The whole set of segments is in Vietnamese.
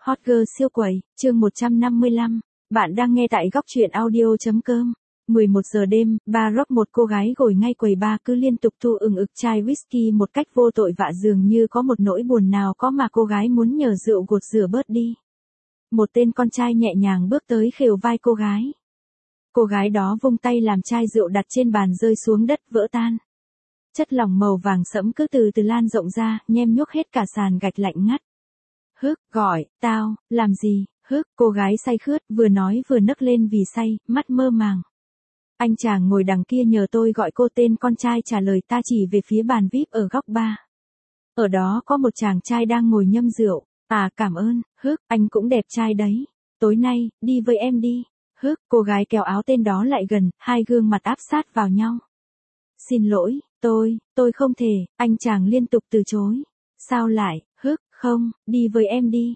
Hot girl siêu quẩy, chương 155. Bạn đang nghe tại góc truyện audio.com. 11 giờ đêm, Barack một cô gái ngồi ngay quầy bar cứ liên tục thu ực chai whisky một cách vô tội vạ, dường như có một nỗi buồn nào có mà cô gái muốn nhờ rượu gột rửa bớt đi. Một tên con trai nhẹ nhàng bước tới khều vai cô gái. Cô gái đó vung tay làm chai rượu đặt trên bàn rơi xuống đất vỡ tan. Chất lỏng màu vàng sẫm cứ từ từ lan rộng ra, nhem nhuốc hết cả sàn gạch lạnh ngắt. Gọi, tao, làm gì, cô gái say khướt, vừa nói vừa nấc lên vì say, mắt mơ màng. Anh chàng ngồi đằng kia nhờ tôi gọi cô, tên con trai trả lời, ta chỉ về phía bàn VIP ở góc bar. Ở đó có một chàng trai đang ngồi nhâm rượu, cảm ơn, anh cũng đẹp trai đấy. Tối nay, đi với em đi. Cô gái kéo áo tên đó lại gần, hai gương mặt áp sát vào nhau. Xin lỗi, tôi không thể, anh chàng liên tục từ chối. Sao lại, không, đi với em đi,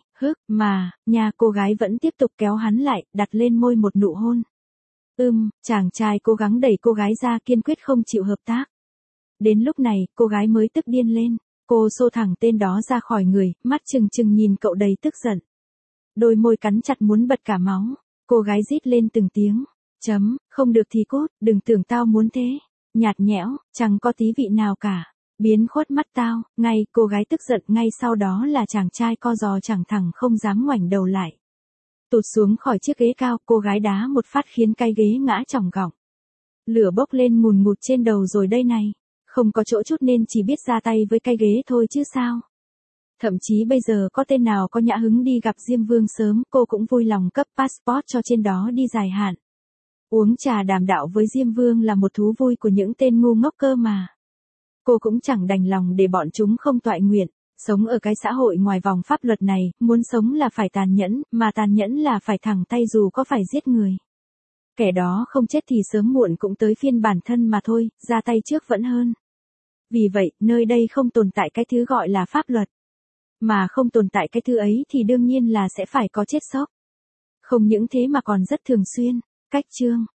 cô gái vẫn tiếp tục kéo hắn lại, đặt lên môi một nụ hôn. Chàng trai cố gắng đẩy cô gái ra, kiên quyết không chịu hợp tác. Đến lúc này, cô gái mới tức điên lên, cô xô thẳng tên đó ra khỏi người, mắt trừng trừng nhìn cậu đầy tức giận. Đôi môi cắn chặt muốn bật cả máu, cô gái rít lên từng tiếng, không được thì cút, đừng tưởng tao muốn thế. Nhạt nhẽo, chẳng có tí vị nào cả. Biến khuất mắt tao, cô gái tức giận, ngay sau đó là chàng trai co giò chẳng thẳng không dám ngoảnh đầu lại. Tụt xuống khỏi chiếc ghế cao, cô gái đá một phát khiến cái ghế ngã chỏng gọng. Lửa bốc lên ngùn ngụt trên đầu rồi đây này. Không có chỗ chút nên chỉ biết ra tay với cái ghế thôi chứ sao. Thậm chí bây giờ có tên nào có nhã hứng đi gặp Diêm Vương sớm, cô cũng vui lòng cấp passport cho trên đó đi dài hạn. Uống trà đàm đạo với Diêm Vương là một thú vui của những tên ngu ngốc cơ mà. Cô cũng chẳng đành lòng để bọn chúng không toại nguyện. Sống ở cái xã hội ngoài vòng pháp luật này, muốn sống là phải tàn nhẫn, mà tàn nhẫn là phải thẳng tay dù có phải giết người. Kẻ đó không chết thì sớm muộn cũng tới phiên bản thân mà thôi, ra tay trước vẫn hơn. Vì vậy, nơi đây không tồn tại cái thứ gọi là pháp luật. Mà không tồn tại cái thứ ấy thì đương nhiên là sẽ phải có chết sốc. Không những thế mà còn rất thường xuyên. Cách chương